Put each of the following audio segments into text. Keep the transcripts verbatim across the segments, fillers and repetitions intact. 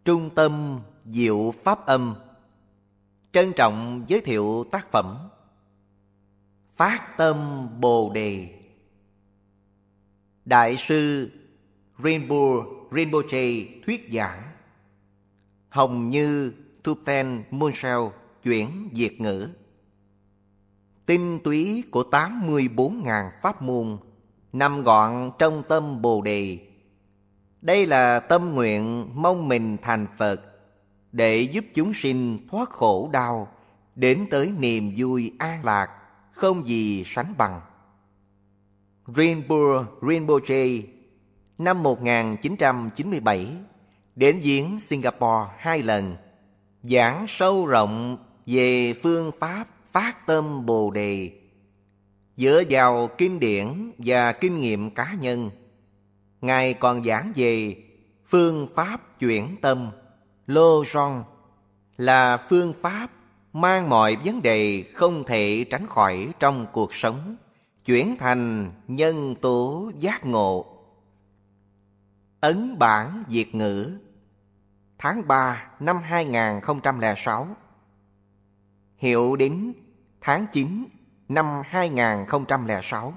Trung tâm Diệu Pháp Âm trân trọng giới thiệu tác phẩm Phát Tâm Bồ Đề. Đại sư Rinpoche Rinpoche thuyết giảng. Hồng Như Thupten Munsel chuyển Việt ngữ. Tinh túy của tám mươi bốn nghìn pháp môn nằm gọn trong tâm Bồ Đề. Đây là tâm nguyện mong mình thành Phật, để giúp chúng sinh thoát khổ đau, đến tới niềm vui an lạc, không gì sánh bằng. Rinpoche Rinpoche năm một nghìn chín trăm chín mươi bảy đến viếng Singapore hai lần, giảng sâu rộng về phương pháp phát tâm Bồ Đề. Dựa vào kinh điển và kinh nghiệm cá nhân, Ngài còn giảng về phương pháp chuyển tâm, Lô Rong, là phương pháp mang mọi vấn đề không thể tránh khỏi trong cuộc sống, chuyển thành nhân tố giác ngộ. Ấn bản Việt ngữ tháng ba năm hai nghìn không trăm lẻ sáu, hiệu đính tháng chín năm hai nghìn không trăm lẻ sáu.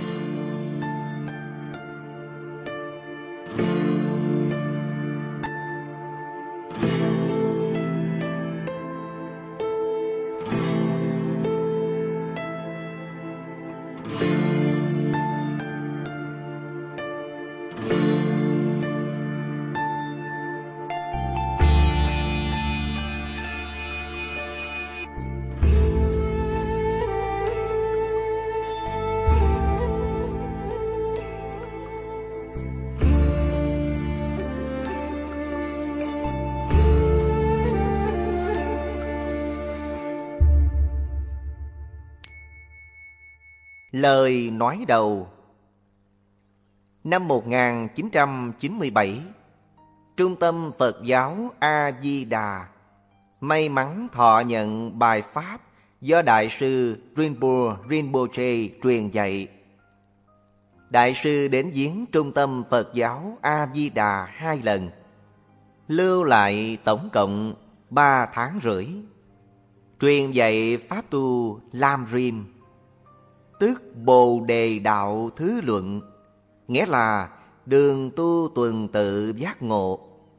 Lời nói đầu. Năm một nghìn chín trăm chín mươi bảy, Trung tâm Phật giáo A-di-đà may mắn thọ nhận bài pháp do Đại sư Rinpoche Rinpoche truyền dạy. Đại sư đến viếng Trung tâm Phật giáo A-di-đà hai lần, lưu lại tổng cộng ba tháng rưỡi, truyền dạy pháp tu Lam Rim, tức Bồ Đề Đạo Thứ Luận, nghĩa là đường tu tuần tự giác ngộ,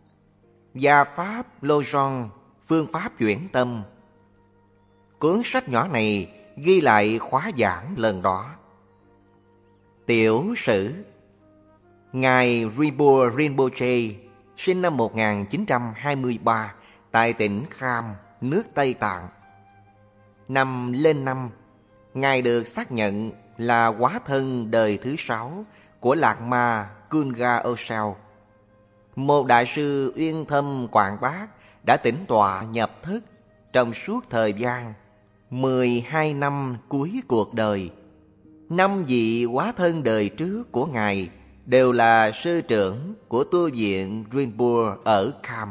và pháp Lô Rong, phương pháp chuyển tâm. Cuốn sách nhỏ này ghi lại khóa giảng lần đó. Tiểu sử. Ngài Rinpoche Rinpoche sinh năm một nghìn chín trăm hai mươi ba tại tỉnh Kham, nước Tây Tạng. Năm lên năm, Ngài được xác nhận là hóa thân đời thứ sáu của Lạc Ma Kunga Osel, một đại sư uyên thâm quảng bác đã tĩnh tọa nhập thức trong suốt thời gian mười hai năm cuối cuộc đời. Năm vị hóa thân đời trước của Ngài đều là sư trưởng của tu viện Rinpoche ở Kham.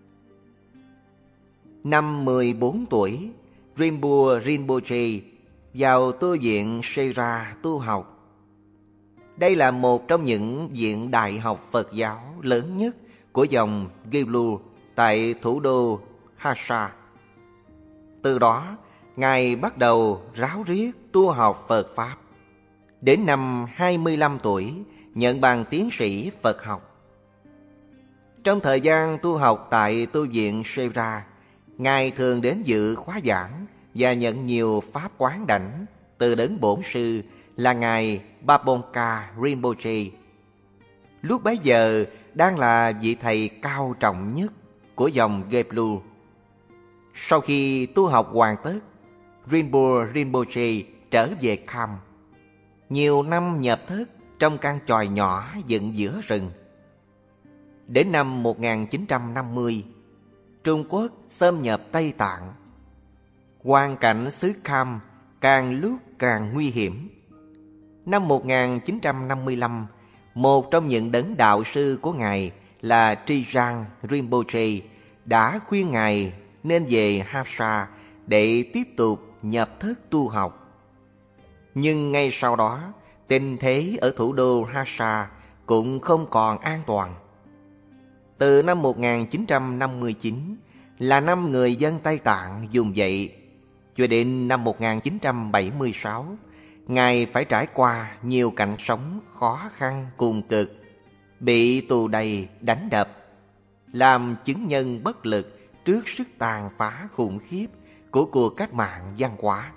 Năm mười bốn tuổi, Rinpoche Rinpoche vào tu viện Sera tu học. Đây là một trong những viện đại học Phật giáo lớn nhất của dòng Gelu tại thủ đô Lhasa. Từ đó, Ngài bắt đầu ráo riết tu học Phật Pháp. Đến năm hai mươi lăm tuổi, nhận bằng tiến sĩ Phật học. Trong thời gian tu học tại tu viện Sera, Ngài thường đến dự khóa giảng và nhận nhiều pháp quán đảnh từ đấng bổn sư là Ngài Babonka Rinpoche. Lúc bấy giờ đang là vị thầy cao trọng nhất của dòng Gelu. Sau khi tu học hoàn tất, Rinpoche Rinpoche trở về Kham. Nhiều năm nhập thất trong căn chòi nhỏ dựng giữa rừng. Đến năm một nghìn chín trăm năm mươi, Trung Quốc xâm nhập Tây Tạng. Hoàn cảnh xứ Kham càng lúc càng nguy hiểm. Năm một nghìn chín trăm năm mươi lăm, một trong những đấng đạo sư của Ngài là Trijang Rinpoche đã khuyên Ngài nên về Lhasa để tiếp tục nhập thức tu học. Nhưng ngay sau đó, tình thế ở thủ đô Lhasa cũng không còn an toàn. Từ năm một nghìn chín trăm năm mươi chín là năm người dân Tây Tạng vùng dậy, cho đến năm một nghìn chín trăm bảy mươi sáu, Ngài phải trải qua nhiều cảnh sống khó khăn cùng cực, bị tù đày đánh đập, làm chứng nhân bất lực trước sức tàn phá khủng khiếp của cuộc cách mạng văn hóa.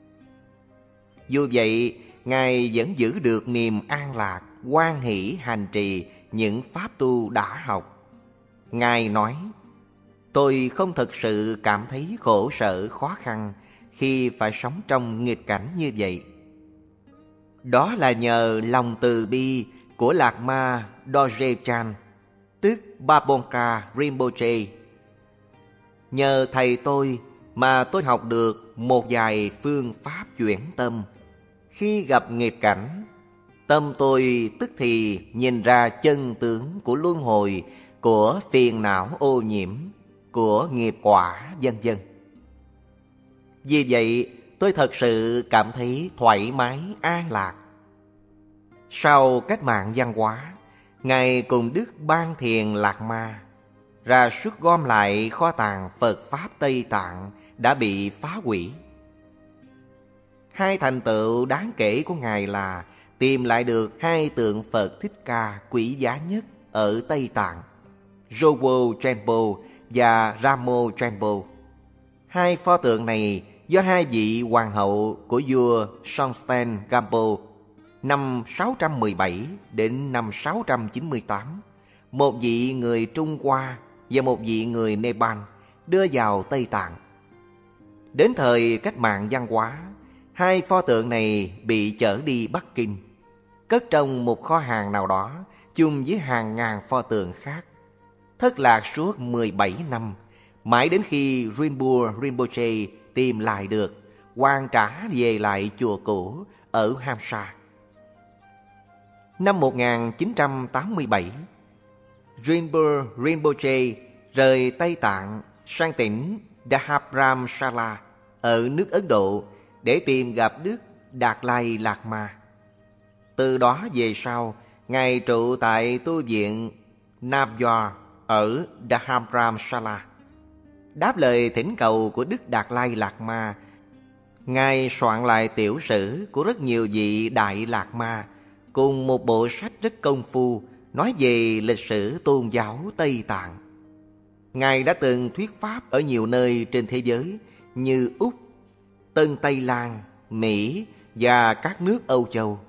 Dù vậy, Ngài vẫn giữ được niềm an lạc, hoan hỷ hành trì những pháp tu đã học. Ngài nói: tôi không thực sự cảm thấy khổ sở khó khăn khi phải sống trong nghịch cảnh như vậy. Đó là nhờ lòng từ bi của Lạc Ma Dorje Chan, tức Babongka Rinpoche. Nhờ thầy tôi mà tôi học được một vài phương pháp chuyển tâm. Khi gặp nghịch cảnh, tâm tôi tức thì nhìn ra chân tướng của luân hồi, của phiền não ô nhiễm, của nghiệp quả, vân vân. Vì vậy, tôi thật sự cảm thấy thoải mái, an lạc. Sau cách mạng văn hóa, Ngài cùng Đức Ban Thiền Lạc Ma ra sức gom lại kho tàng Phật Pháp Tây Tạng đã bị phá hủy. Hai thành tựu đáng kể của Ngài là tìm lại được hai tượng Phật Thích Ca quý giá nhất ở Tây Tạng, Jowo Trempo và Ramo Trempo. Hai pho tượng này do hai vị hoàng hậu của vua Songtsen Gampo năm sáu trăm mười bảy đến năm sáu trăm chín mươi tám, một vị người Trung Hoa và một vị người Nepal đưa vào Tây Tạng. Đến thời cách mạng văn hóa, hai pho tượng này bị chở đi Bắc Kinh, cất trong một kho hàng nào đó chung với hàng ngàn pho tượng khác, thất lạc suốt mười bảy năm, mãi đến khi Rinpoche Rinpoche tìm lại được, hoàn trả về lại chùa cũ ở Hamsa. Năm một nghìn chín trăm tám mươi bảy, Rinpoche Rinpoche rời Tây Tạng sang tỉnh Dharamsala ở nước Ấn Độ để tìm gặp Đức Đạt Lai Lạt Ma. Từ đó về sau, Ngài trụ tại tu viện Navjot ở Dharamsala. Đáp lời thỉnh cầu của Đức Đạt Lai Lạt Ma, Ngài soạn lại tiểu sử của rất nhiều vị Đại Lạt Ma cùng một bộ sách rất công phu nói về lịch sử tôn giáo Tây Tạng. Ngài đã từng thuyết pháp ở nhiều nơi trên thế giới như Úc, Tân Tây Lan, Mỹ và các nước Âu Châu.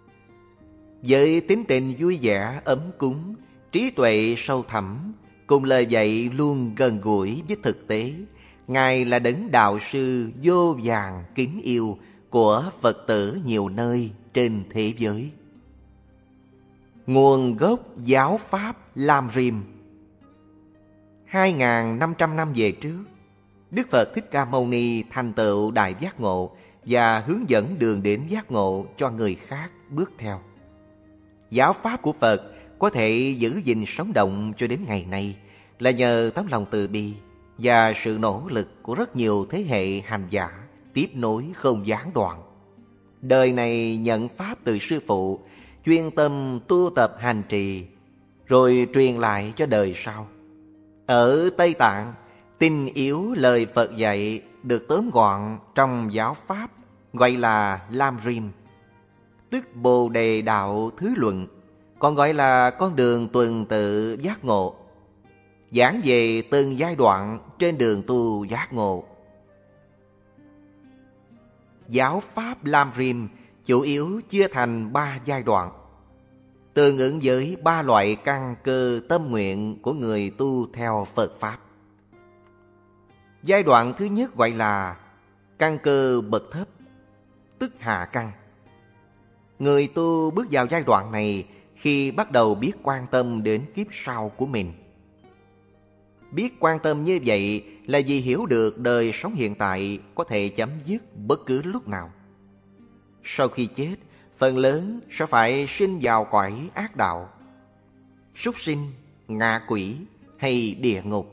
Với tính tình vui vẻ, ấm cúng, trí tuệ sâu thẳm, cùng lời dạy luôn gần gũi với thực tế, Ngài là đấng đạo sư vô vàn kính yêu của Phật tử nhiều nơi trên thế giới. Nguồn gốc giáo pháp Lam Rim. Hai nghìn năm trăm năm về trước, Đức Phật Thích Ca Mâu Ni thành tựu đại giác ngộ và hướng dẫn đường đến giác ngộ cho người khác bước theo. Giáo pháp của Phật có thể giữ gìn sống động cho đến ngày nay là nhờ tấm lòng từ bi và sự nỗ lực của rất nhiều thế hệ hành giả tiếp nối không gián đoạn. Đời này nhận pháp từ sư phụ, chuyên tâm tu tập hành trì, rồi truyền lại cho đời sau. Ở Tây Tạng, tinh yếu lời Phật dạy được tóm gọn trong giáo pháp gọi là Lam Rim, tức Bồ Đề Đạo Thứ Luận, còn gọi là con đường tuần tự giác ngộ, giảng về từng giai đoạn trên đường tu giác ngộ. Giáo pháp Lam Rim chủ yếu chia thành ba giai đoạn, tương ứng với ba loại căn cơ tâm nguyện của người tu theo Phật Pháp. Giai đoạn thứ nhất gọi là căn cơ bậc thấp, tức hạ căn. Người tu bước vào giai đoạn này khi bắt đầu biết quan tâm đến kiếp sau của mình. Biết quan tâm như vậy là vì hiểu được đời sống hiện tại có thể chấm dứt bất cứ lúc nào. Sau khi chết, phần lớn sẽ phải sinh vào cõi ác đạo, súc sinh, ngạ quỷ hay địa ngục.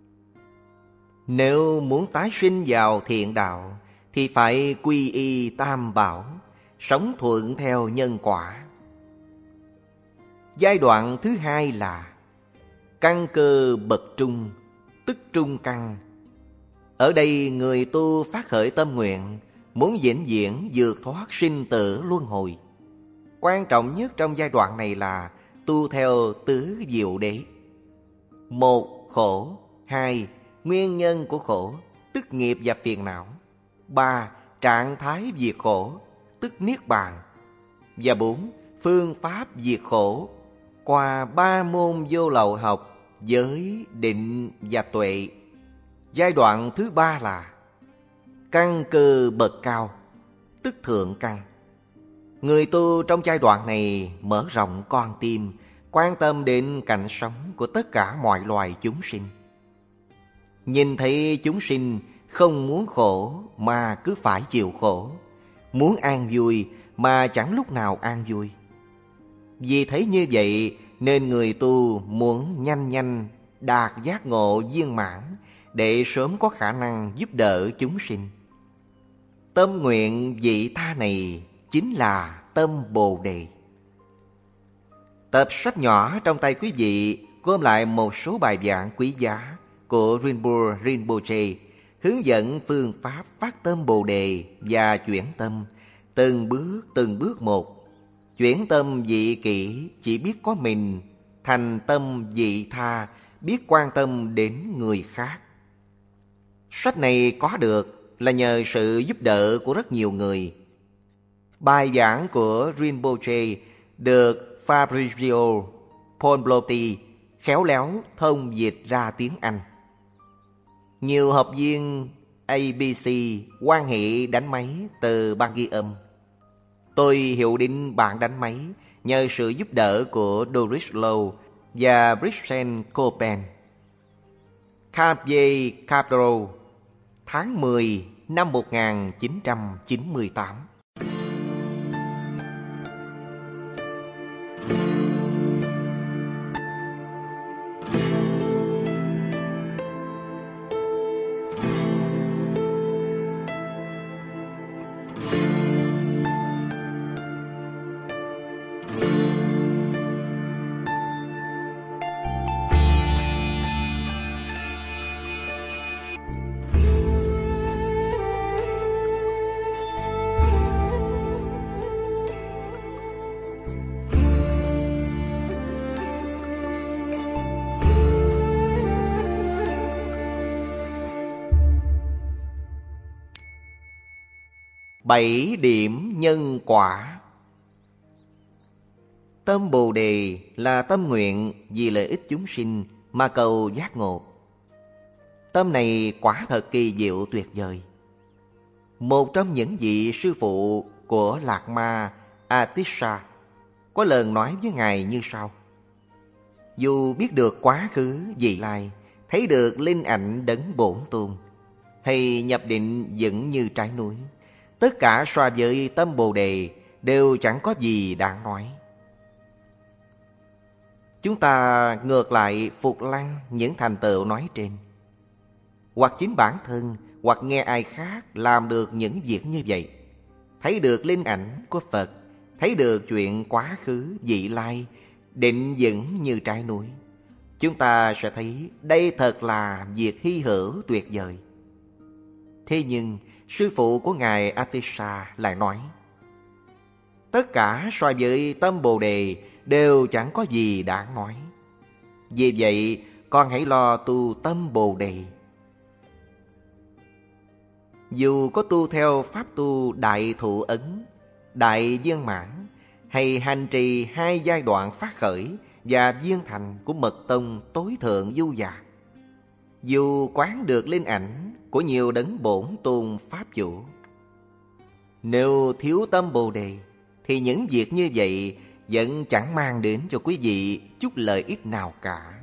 Nếu muốn tái sinh vào thiện đạo thì phải quy y tam bảo, sống thuận theo nhân quả. Giai đoạn thứ hai là Căn cơ bậc trung, tức trung căn. Ở đây người tu phát khởi tâm nguyện, muốn vĩnh viễn vượt thoát sinh tử luân hồi. Quan trọng nhất trong giai đoạn này là tu theo tứ diệu đế. Một, khổ. Hai, nguyên nhân của khổ, tức nghiệp và phiền não. Ba, trạng thái diệt khổ, tức niết bàn. Và bốn, phương pháp diệt khổ qua ba môn vô lậu học: giới, định và tuệ. Giai đoạn thứ ba là căn cơ bậc cao, tức thượng căn. Người tu trong giai đoạn này mở rộng con tim, quan tâm đến cảnh sống của tất cả mọi loài chúng sinh. Nhìn thấy chúng sinh không muốn khổ mà cứ phải chịu khổ, muốn an vui mà chẳng lúc nào an vui. Vì thấy như vậy nên người tu muốn nhanh nhanh đạt giác ngộ viên mãn để sớm có khả năng giúp đỡ chúng sinh. Tâm nguyện vị tha này chính là tâm Bồ Đề. Tập sách nhỏ trong tay quý vị gom lại một số bài giảng quý giá của Rinpoche Rinpoche, hướng dẫn phương pháp phát tâm Bồ Đề và chuyển tâm, từng bước từng bước một. Chuyển tâm vị kỷ chỉ biết có mình, thành tâm vị tha biết quan tâm đến người khác. Sách này có được là nhờ sự giúp đỡ của rất nhiều người. Bài giảng của Rinpoche được Fabrizio Ponblotti khéo léo thông dịch ra tiếng Anh. Nhiều học viên a bê xê quan hệ đánh máy từ ban ghi âm. Tôi hiệu định bản đánh máy nhờ sự giúp đỡ của Doris Lowe và Brixen Copen. Javier Castro, tháng mười năm một nghìn chín trăm chín mươi tám. Bảy điểm nhân quả. Tâm Bồ Đề là tâm nguyện vì lợi ích chúng sinh mà cầu giác ngộ. Tâm này quả thật kỳ diệu tuyệt vời. Một trong những vị sư phụ của Lạc Ma Atisha có lần nói với Ngài như sau: dù biết được quá khứ vị lai, thấy được linh ảnh đấng bổn tôn, hay nhập định vững như trái núi, tất cả so với tâm Bồ Đề đều chẳng có gì đáng nói. Chúng ta ngược lại phục lăng những thành tựu nói trên. Hoặc chính bản thân, hoặc nghe ai khác làm được những việc như vậy, thấy được linh ảnh của Phật, thấy được chuyện quá khứ vị lai, định vững như trái núi, chúng ta sẽ thấy đây thật là việc hy hữu tuyệt vời. Thế nhưng sư phụ của Ngài Atisha lại nói: tất cả so với tâm Bồ Đề đều chẳng có gì đáng nói. Vì vậy con hãy lo tu tâm Bồ Đề. Dù có tu theo pháp tu đại thụ ấn, đại viên mãn, hay hành trì hai giai đoạn phát khởi và viên thành của mật tông tối thượng du già, dù quán được linh ảnh của nhiều đấng bổn tôn pháp chủ, nếu thiếu tâm Bồ Đề thì những việc như vậy vẫn chẳng mang đến cho quý vị chút lợi ích nào cả.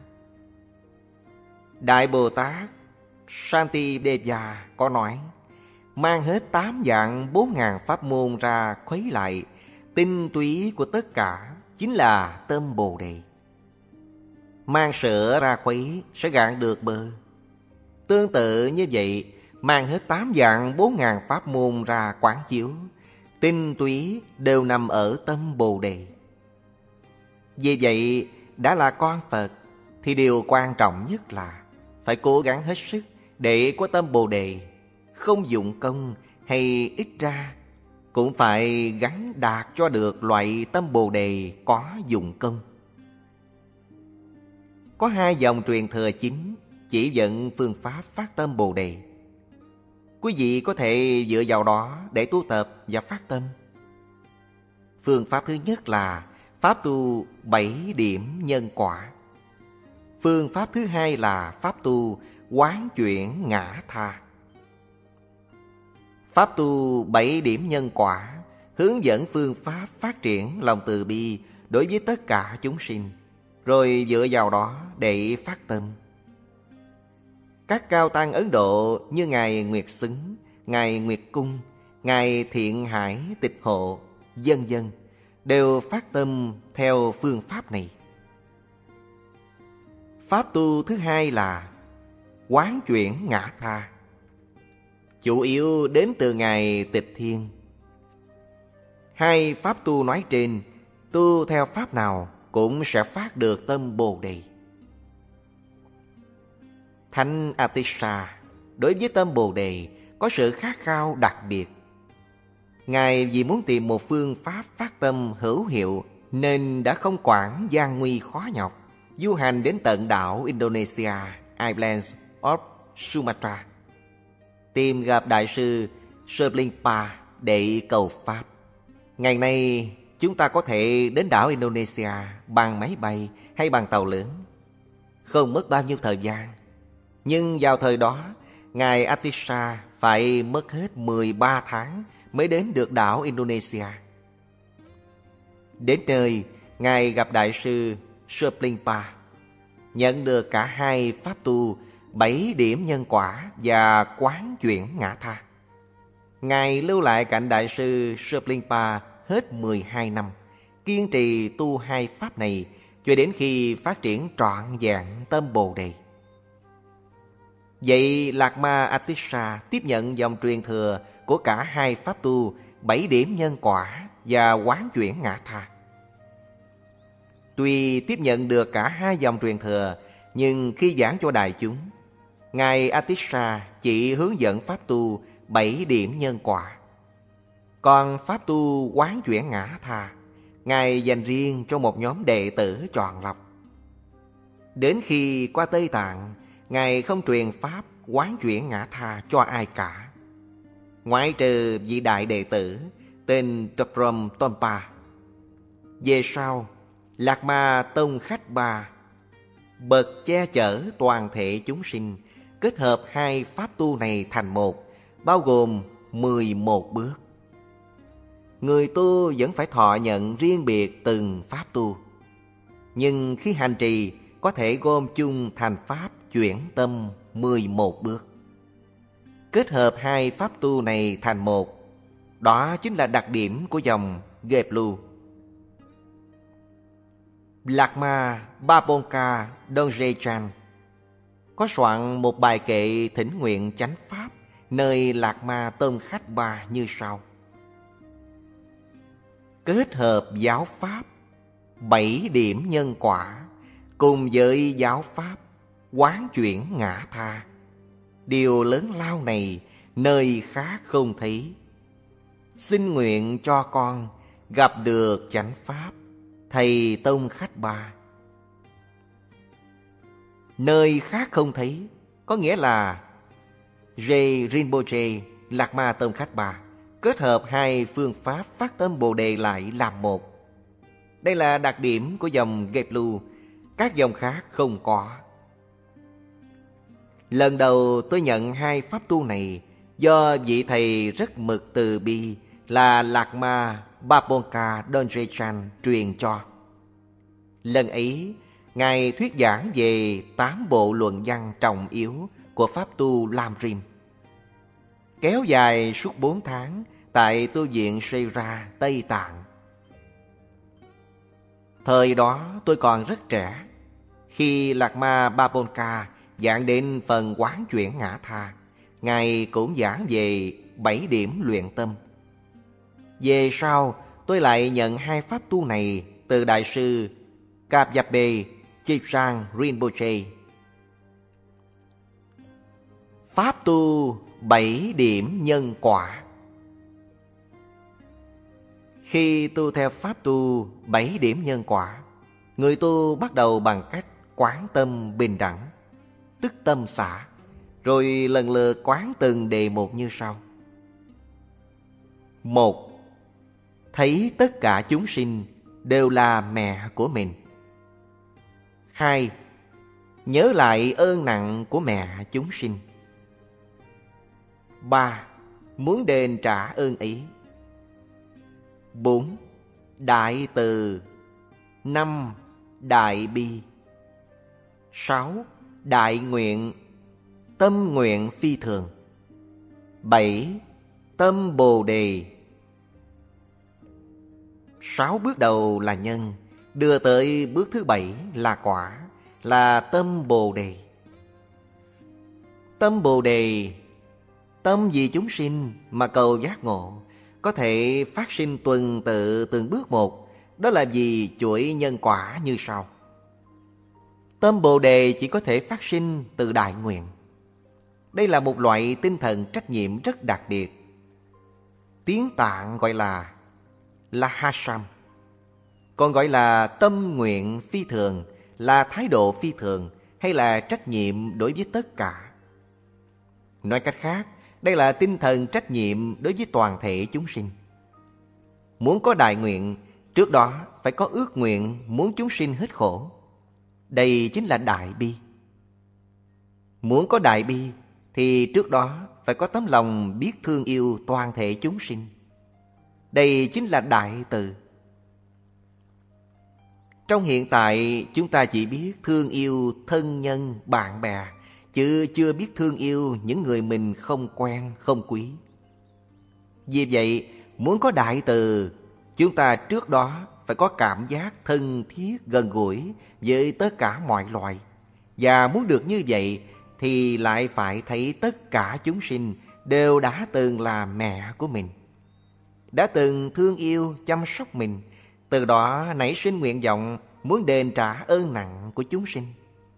Đại Bồ Tát Shantideva có nói: mang hết tám vạn bốn ngàn pháp môn ra khuấy lại, tinh túy của tất cả chính là tâm Bồ Đề. Mang sữa ra khuấy sẽ gạn được bơ. Tương tự như vậy, mang hết tám vạn bốn ngàn pháp môn ra quán chiếu, tinh túy đều nằm ở tâm Bồ Đề. Vì vậy, đã là con Phật, thì điều quan trọng nhất là phải cố gắng hết sức để có tâm Bồ Đề, không dụng công hay ít ra cũng phải gắn đạt cho được loại tâm Bồ Đề có dụng công. Có hai dòng truyền thừa chính chỉ dẫn phương pháp phát tâm Bồ Đề. Quý vị có thể dựa vào đó để tu tập và phát tâm. Phương pháp thứ nhất là pháp tu bảy điểm nhân quả. Phương pháp thứ hai là pháp tu quán chuyển ngã tha. Pháp tu bảy điểm nhân quả hướng dẫn phương pháp phát triển lòng từ bi đối với tất cả chúng sinh, rồi dựa vào đó để phát tâm. Các cao tăng Ấn Độ như Ngài Nguyệt Xứng, Ngài Nguyệt Cung, Ngài Thiện Hải Tịch Hộ, vân vân đều phát tâm theo phương pháp này. Pháp tu thứ hai là quán chuyển ngã tha, chủ yếu đến từ Ngài Tịch Thiên. Hai pháp tu nói trên, tu theo pháp nào cũng sẽ phát được tâm Bồ Đề. Thánh Atisha đối với tâm Bồ Đề có sự khát khao đặc biệt. Ngài vì muốn tìm một phương pháp phát tâm hữu hiệu nên đã không quản gian nguy khó nhọc, du hành đến tận đảo Indonesia, Islands of Sumatra, tìm gặp Đại sư Serlingpa để cầu Pháp. Ngày nay chúng ta có thể đến đảo Indonesia bằng máy bay hay bằng tàu lớn, không mất bao nhiêu thời gian. Nhưng vào thời đó, Ngài Atisha phải mất hết mười ba tháng mới đến được đảo Indonesia. Đến nơi, Ngài gặp Đại sư Serlingpa, nhận được cả hai pháp tu bảy điểm nhân quả và quán chuyển ngã tha. Ngài lưu lại cạnh Đại sư Serlingpa hết mười hai năm, kiên trì tu hai pháp này cho đến khi phát triển trọn vẹn tâm Bồ Đề. Vậy Lạc Ma Atisha tiếp nhận dòng truyền thừa của cả hai pháp tu bảy điểm nhân quả và quán chuyển ngã tha. Tuy tiếp nhận được cả hai dòng truyền thừa, nhưng khi giảng cho đại chúng, Ngài Atisha chỉ hướng dẫn pháp tu bảy điểm nhân quả. Còn pháp tu quán chuyển ngã tha, Ngài dành riêng cho một nhóm đệ tử chọn lọc. Đến khi qua Tây Tạng, Ngài không truyền pháp quán chuyển ngã tha cho ai cả, ngoại trừ vị đại đệ tử tên Traprom Tompa. Về sau, Lạc Ma Tông Khách Ba bậc che chở toàn thể chúng sinh, kết hợp hai pháp tu này thành một, bao gồm mười một bước. Người tu vẫn phải thọ nhận riêng biệt từng pháp tu, nhưng khi hành trì có thể gom chung thành pháp chuyển tâm mười một bước. Kết hợp hai pháp tu này thành một, đó chính là đặc điểm của dòng Geblu. Lạc Ma Babonka Dongechan có soạn một bài kệ thỉnh nguyện chánh pháp nơi Lạc Ma Tông Khách Ba như sau: kết hợp giáo pháp bảy điểm nhân quả cùng với giáo pháp quán chuyển ngã tha, điều lớn lao này nơi khác không thấy. Xin nguyện cho con gặp được chánh pháp thầy Tông Khách Ba. Nơi khác không thấy có nghĩa là J. Rinpoche, Lạc Ma Tông Khách Ba kết hợp hai phương pháp phát tâm Bồ Đề lại làm một. Đây là đặc điểm của dòng Geblu, các dòng khác không có. Lần đầu tôi nhận hai pháp tu này do vị thầy rất mực từ bi là Lạc Ma Babonka Dongechan truyền cho. Lần ấy, Ngài thuyết giảng về tám bộ luận văn trọng yếu của pháp tu Lam Rim, kéo dài suốt bốn tháng tại tu viện Sera, Tây Tạng. Thời đó tôi còn rất trẻ. Khi Lạc Ma Babonka giảng đến phần quán chuyển ngã tha, Ngài cũng giảng về bảy điểm luyện tâm. Về sau, tôi lại nhận hai pháp tu này từ Đại sư Kapyabe Gesang Rinpoche. Pháp tu bảy điểm nhân quả. Khi tu theo pháp tu bảy điểm nhân quả, người tu bắt đầu bằng cách quán tâm bình đẳng, tức tâm xả, rồi lần lượt quán từng đề mục như sau. Một, thấy tất cả chúng sinh đều là mẹ của mình. Hai, nhớ lại ơn nặng của mẹ chúng sinh. Ba, muốn đền trả ơn ấy. Bốn, đại từ. Năm, đại bi. Sáu, đại nguyện, tâm nguyện phi thường. Bảy, tâm bồ đề. Sáu bước đầu là nhân, đưa tới bước thứ bảy là quả, là tâm bồ đề. Tâm bồ đề, tâm vì chúng sinh mà cầu giác ngộ, có thể phát sinh tuần tự từng bước một. Đó là vì chuỗi nhân quả như sau. Tâm bồ đề chỉ có thể phát sinh từ đại nguyện. Đây là một loại tinh thần trách nhiệm rất đặc biệt. Tiếng Tạng gọi là Lahasam, còn gọi là tâm nguyện phi thường, là thái độ phi thường, hay là trách nhiệm đối với tất cả. Nói cách khác, đây là tinh thần trách nhiệm đối với toàn thể chúng sinh. Muốn có đại nguyện, trước đó phải có ước nguyện muốn chúng sinh hết khổ. Đây chính là đại bi. Muốn có đại bi thì trước đó phải có tấm lòng biết thương yêu toàn thể chúng sinh. Đây chính là đại từ. Trong hiện tại, chúng ta chỉ biết thương yêu thân nhân, bạn bè, chứ chưa biết thương yêu những người mình không quen, không quý. Vì vậy, muốn có đại từ, chúng ta trước đó phải có cảm giác thân thiết, gần gũi với tất cả mọi loài. Và muốn được như vậy thì lại phải thấy tất cả chúng sinh đều đã từng là mẹ của mình, đã từng thương yêu, chăm sóc mình. Từ đó nảy sinh nguyện vọng muốn đền trả ơn nặng của chúng sinh.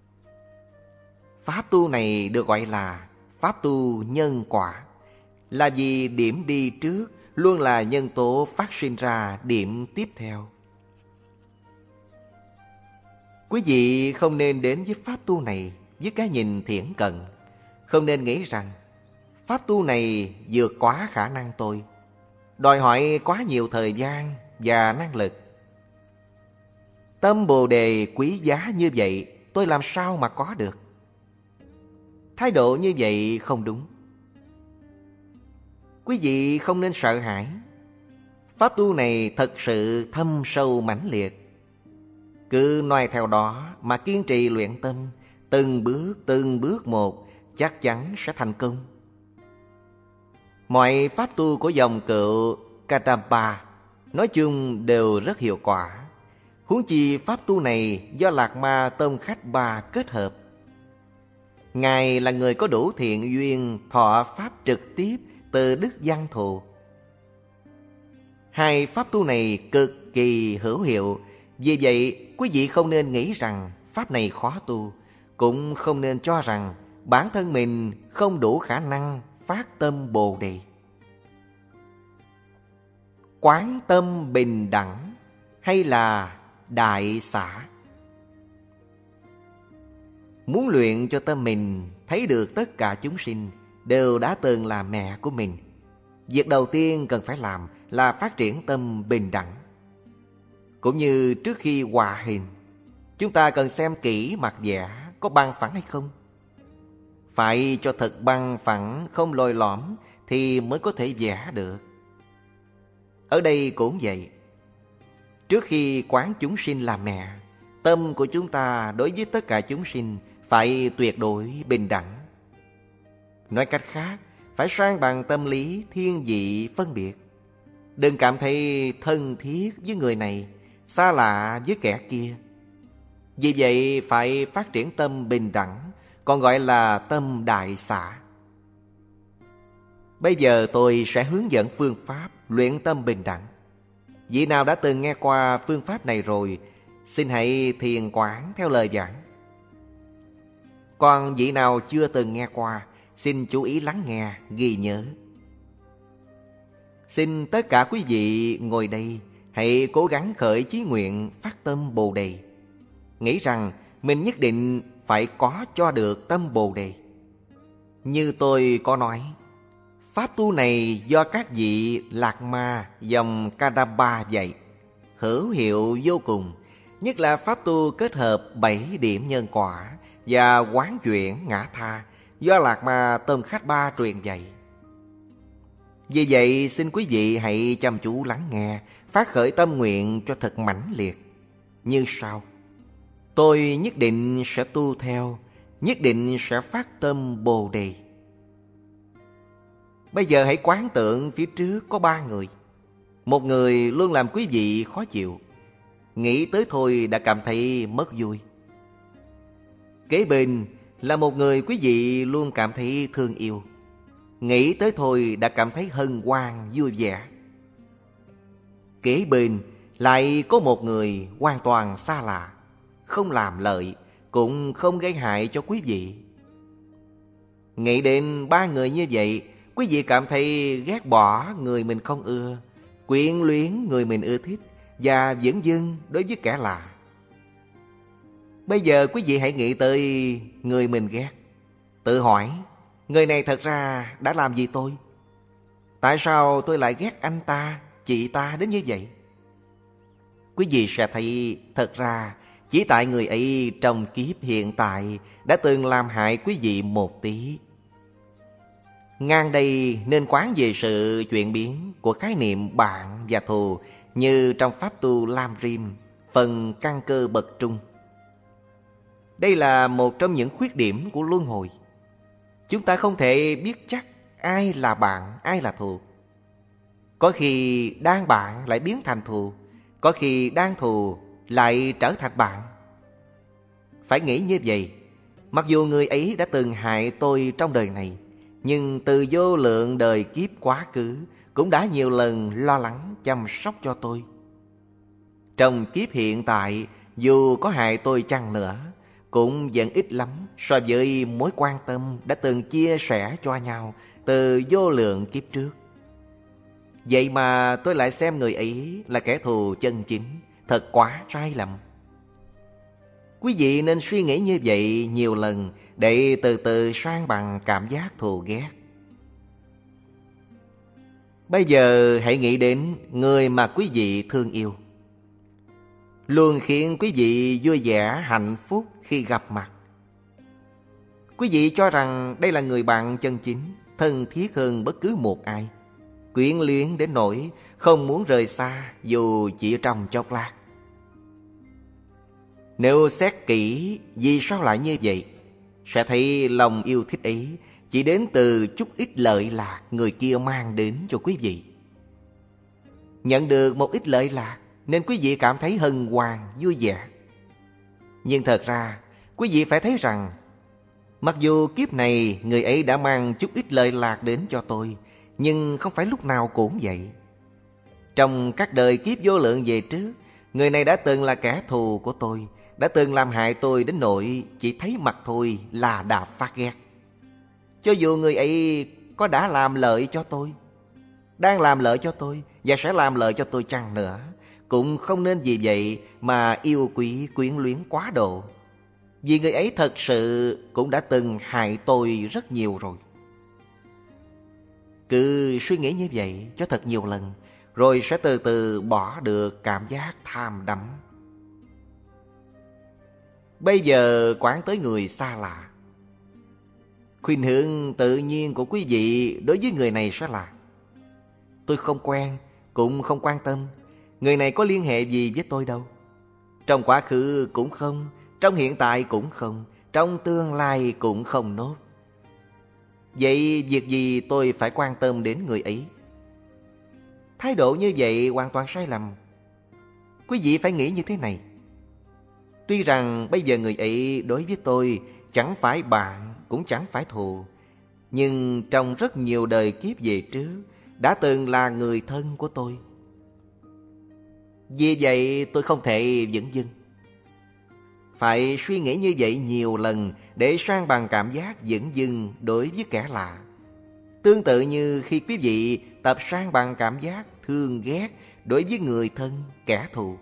Pháp tu này được gọi là pháp tu nhân quả, là vì điểm đi trước luôn là nhân tố phát sinh ra điểm tiếp theo. Quý vị không nên đến với pháp tu này với cái nhìn thiển cận. Không nên nghĩ rằng pháp tu này vượt quá khả năng tôi, đòi hỏi quá nhiều thời gian và năng lực. Tâm bồ đề quý giá như vậy, tôi làm sao mà có được? Thái độ như vậy không đúng. Quý vị không nên sợ hãi. Pháp tu này thật sự thâm sâu mãnh liệt. Cứ noi theo đó mà kiên trì luyện tâm, từng bước từng bước một, chắc chắn sẽ thành công. Mọi pháp tu của dòng cựu Kadampa nói chung đều rất hiệu quả. Huống chi pháp tu này do Lạc Ma Tôn Khách Ba kết hợp. Ngài là người có đủ thiện duyên thọ pháp trực tiếp từ Đức Văn Thù. Hai pháp tu này cực kỳ hữu hiệu. Vì vậy, quý vị không nên nghĩ rằng pháp này khó tu, cũng không nên cho rằng bản thân mình không đủ khả năng phát tâm Bồ Đề. Quán tâm bình đẳng hay là đại xả. Muốn luyện cho tâm mình thấy được tất cả chúng sinh đều đã từng là mẹ của mình, việc đầu tiên cần phải làm là phát triển tâm bình đẳng. Cũng như trước khi hòa hình, chúng ta cần xem kỹ mặt vẽ có bằng phẳng hay không. Phải cho thật bằng phẳng, không lồi lõm thì mới có thể vẽ được. Ở đây cũng vậy. Trước khi quán chúng sinh là mẹ, tâm của chúng ta đối với tất cả chúng sinh phải tuyệt đối bình đẳng. Nói cách khác, phải sang bằng tâm lý thiên vị phân biệt. Đừng cảm thấy thân thiết với người này, xa lạ với kẻ kia. Vì vậy phải phát triển tâm bình đẳng, còn gọi là tâm đại xả. Bây giờ tôi sẽ hướng dẫn phương pháp luyện tâm bình đẳng. Vị nào đã từng nghe qua phương pháp này rồi xin hãy thiền quán theo lời giảng. Còn vị nào chưa từng nghe qua, xin chú ý lắng nghe, ghi nhớ. Xin tất cả quý vị ngồi đây hãy cố gắng khởi chí nguyện phát tâm Bồ Đề, nghĩ rằng mình nhất định phải có cho được tâm Bồ Đề. Như tôi có nói, pháp tu này do các vị Lạc Ma dòng Kadamba dạy, hữu hiệu vô cùng, nhất là pháp tu kết hợp bảy điểm nhân quả và quán chuyển ngã tha do Lạc Ma Tôm Khách Ba truyền dạy. Vì vậy, xin quý vị hãy chăm chú lắng nghe, phát khởi tâm nguyện cho thật mãnh liệt. Như sau: tôi nhất định sẽ tu theo, nhất định sẽ phát tâm Bồ Đề. Bây giờ hãy quán tưởng phía trước có ba người. Một người luôn làm quý vị khó chịu, nghĩ tới thôi đã cảm thấy mất vui. Kế bên là một người quý vị luôn cảm thấy thương yêu, nghĩ tới thôi đã cảm thấy hân hoan vui vẻ. Kế bên lại có một người hoàn toàn xa lạ, không làm lợi, cũng không gây hại cho quý vị. Nghĩ đến ba người như vậy, quý vị cảm thấy ghét bỏ người mình không ưa, quyến luyến người mình ưa thích, và dửng dưng đối với kẻ lạ. Bây giờ quý vị hãy nghĩ tới người mình ghét, tự hỏi, người này thật ra đã làm gì tôi? Tại sao tôi lại ghét anh ta, chị ta đến như vậy? Quý vị sẽ thấy thật ra chỉ tại người ấy trong kiếp hiện tại đã từng làm hại quý vị một tí. Ngang đây nên quán về sự chuyển biến của khái niệm bạn và thù, như trong pháp tu Lam Rim, phần căn cơ bậc trung. Đây là một trong những khuyết điểm của luân hồi. Chúng ta không thể biết chắc ai là bạn, ai là thù. Có khi đang bạn lại biến thành thù, có khi đang thù lại trở thành bạn. Phải nghĩ như vậy. Mặc dù người ấy đã từng hại tôi trong đời này, nhưng từ vô lượng đời kiếp quá khứ cũng đã nhiều lần lo lắng chăm sóc cho tôi. Trong kiếp hiện tại, dù có hại tôi chăng nữa, cũng vẫn ít lắm so với mối quan tâm đã từng chia sẻ cho nhau từ vô lượng kiếp trước. Vậy mà tôi lại xem người ấy là kẻ thù chân chính, thật quá sai lầm. Quý vị nên suy nghĩ như vậy nhiều lần để từ từ san bằng cảm giác thù ghét. Bây giờ hãy nghĩ đến người mà quý vị thương yêu, luôn khiến quý vị vui vẻ hạnh phúc khi gặp mặt. Quý vị cho rằng đây là người bạn chân chính, thân thiết hơn bất cứ một ai, quyến luyến đến nỗi không muốn rời xa dù chỉ trong chốc lát. Nếu xét kỹ vì sao lại như vậy, sẽ thấy lòng yêu thích ấy chỉ đến từ chút ít lợi lạc người kia mang đến cho quý vị. Nhận được một ít lợi lạc nên quý vị cảm thấy hân hoan vui vẻ. Nhưng thật ra quý vị phải thấy rằng, mặc dù kiếp này người ấy đã mang chút ít lợi lạc đến cho tôi, nhưng không phải lúc nào cũng vậy. Trong các đời kiếp vô lượng về trước, người này đã từng là kẻ thù của tôi, đã từng làm hại tôi đến nỗi chỉ thấy mặt thôi là đã phát ghét. Cho dù người ấy có đã làm lợi cho tôi, đang làm lợi cho tôi và sẽ làm lợi cho tôi chăng nữa, cũng không nên vì vậy mà yêu quý quyến luyến quá độ. Vì người ấy thật sự cũng đã từng hại tôi rất nhiều rồi. Cứ suy nghĩ như vậy cho thật nhiều lần, rồi sẽ từ từ bỏ được cảm giác tham đắm. Bây giờ quán tới người xa lạ. Khuynh hướng tự nhiên của quý vị đối với người này sẽ là: tôi không quen, cũng không quan tâm. Người này có liên hệ gì với tôi đâu. Trong quá khứ cũng không, trong hiện tại cũng không, trong tương lai cũng không nốt. Vậy việc gì tôi phải quan tâm đến người ấy? Thái độ như vậy hoàn toàn sai lầm. Quý vị phải nghĩ như thế này: tuy rằng bây giờ người ấy đối với tôi chẳng phải bạn, cũng chẳng phải thù, nhưng trong rất nhiều đời kiếp về trước đã từng là người thân của tôi. Vì vậy tôi không thể dửng dưng. phải suy nghĩ như vậy nhiều lần để san bằng cảm giác dửng dưng đối với kẻ lạ. Tương tự như khi quý vị tập san bằng cảm giác thương ghét đối với người thân, kẻ thù.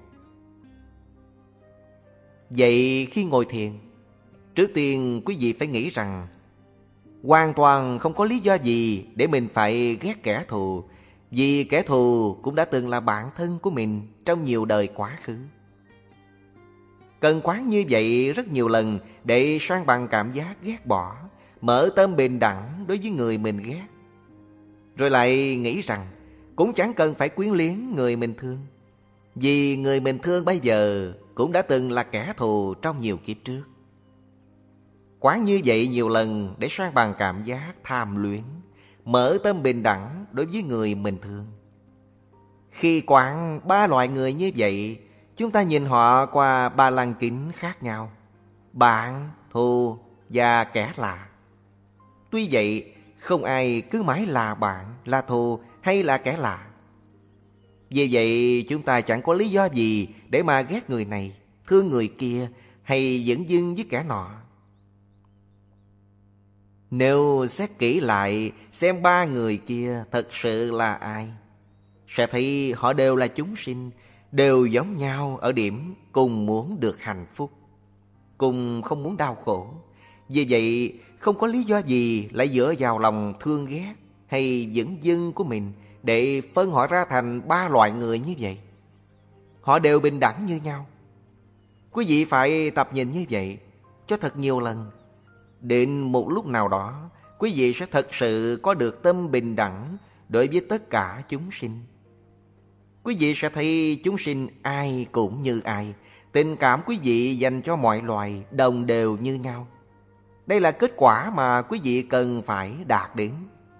Vậy khi ngồi thiền, trước tiên quý vị phải nghĩ rằng hoàn toàn không có lý do gì để mình phải ghét kẻ thù, vì kẻ thù cũng đã từng là bạn thân của mình trong nhiều đời quá khứ. Cần quán như vậy rất nhiều lần để san bằng cảm giác ghét bỏ, mở tâm bình đẳng đối với người mình ghét. Rồi lại nghĩ rằng cũng chẳng cần phải quyến luyến người mình thương, vì người mình thương bây giờ cũng đã từng là kẻ thù trong nhiều kiếp trước. Quán như vậy nhiều lần để san bằng cảm giác tham luyến, mở tâm bình đẳng đối với người mình thương. Khi quán ba loại người như vậy, chúng ta nhìn họ qua ba lăng kính khác nhau: bạn, thù và kẻ lạ. Tuy vậy, không ai cứ mãi là bạn, là thù hay là kẻ lạ. Vì vậy, chúng ta chẳng có lý do gì để mà ghét người này, thương người kia hay dửng dưng với kẻ nọ. Nếu xét kỹ lại xem ba người kia thật sự là ai, sẽ thấy họ đều là chúng sinh, đều giống nhau ở điểm cùng muốn được hạnh phúc, cùng không muốn đau khổ. Vì vậy, không có lý do gì lại dựa vào lòng thương ghét hay dửng dưng của mình để phân họ ra thành ba loại người như vậy. Họ đều bình đẳng như nhau. Quý vị phải tập nhìn như vậy cho thật nhiều lần. Đến một lúc nào đó, quý vị sẽ thật sự có được tâm bình đẳng đối với tất cả chúng sinh. Quý vị sẽ thấy chúng sinh ai cũng như ai, tình cảm quý vị dành cho mọi loài đồng đều như nhau. Đây là kết quả mà quý vị cần phải đạt đến.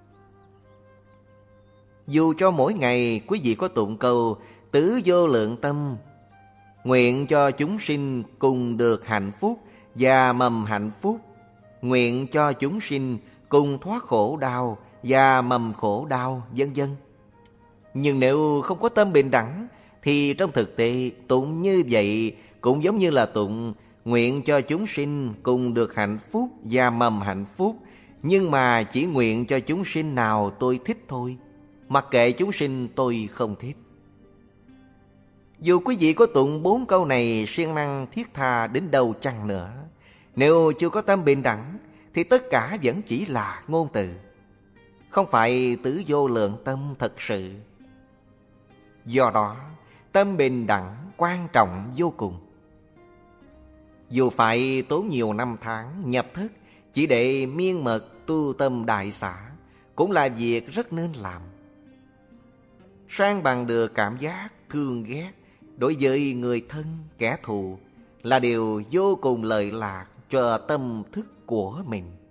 Dù cho mỗi ngày quý vị có tụng câu tứ vô lượng tâm, nguyện cho chúng sinh cùng được hạnh phúc và mầm hạnh phúc, nguyện cho chúng sinh cùng thoát khổ đau và mầm khổ đau, vân vân. Nhưng nếu không có tâm bình đẳng thì trong thực tế tụng như vậy cũng giống như là tụng nguyện cho chúng sinh cùng được hạnh phúc và mầm hạnh phúc, nhưng mà chỉ nguyện cho chúng sinh nào tôi thích thôi, mặc kệ chúng sinh tôi không thích. Dù quý vị có tụng bốn câu này siêng năng thiết tha đến đâu chăng nữa, nếu chưa có tâm bình đẳng thì tất cả vẫn chỉ là ngôn từ, không phải tứ vô lượng tâm thật sự. Do đó, tâm bình đẳng quan trọng vô cùng. Dù phải tốn nhiều năm tháng nhập thất chỉ để miên mật tu tâm đại xả, cũng là việc rất nên làm. San bằng được cảm giác thương ghét đối với người thân, kẻ thù là điều vô cùng lợi lạc cho tâm thức của mình.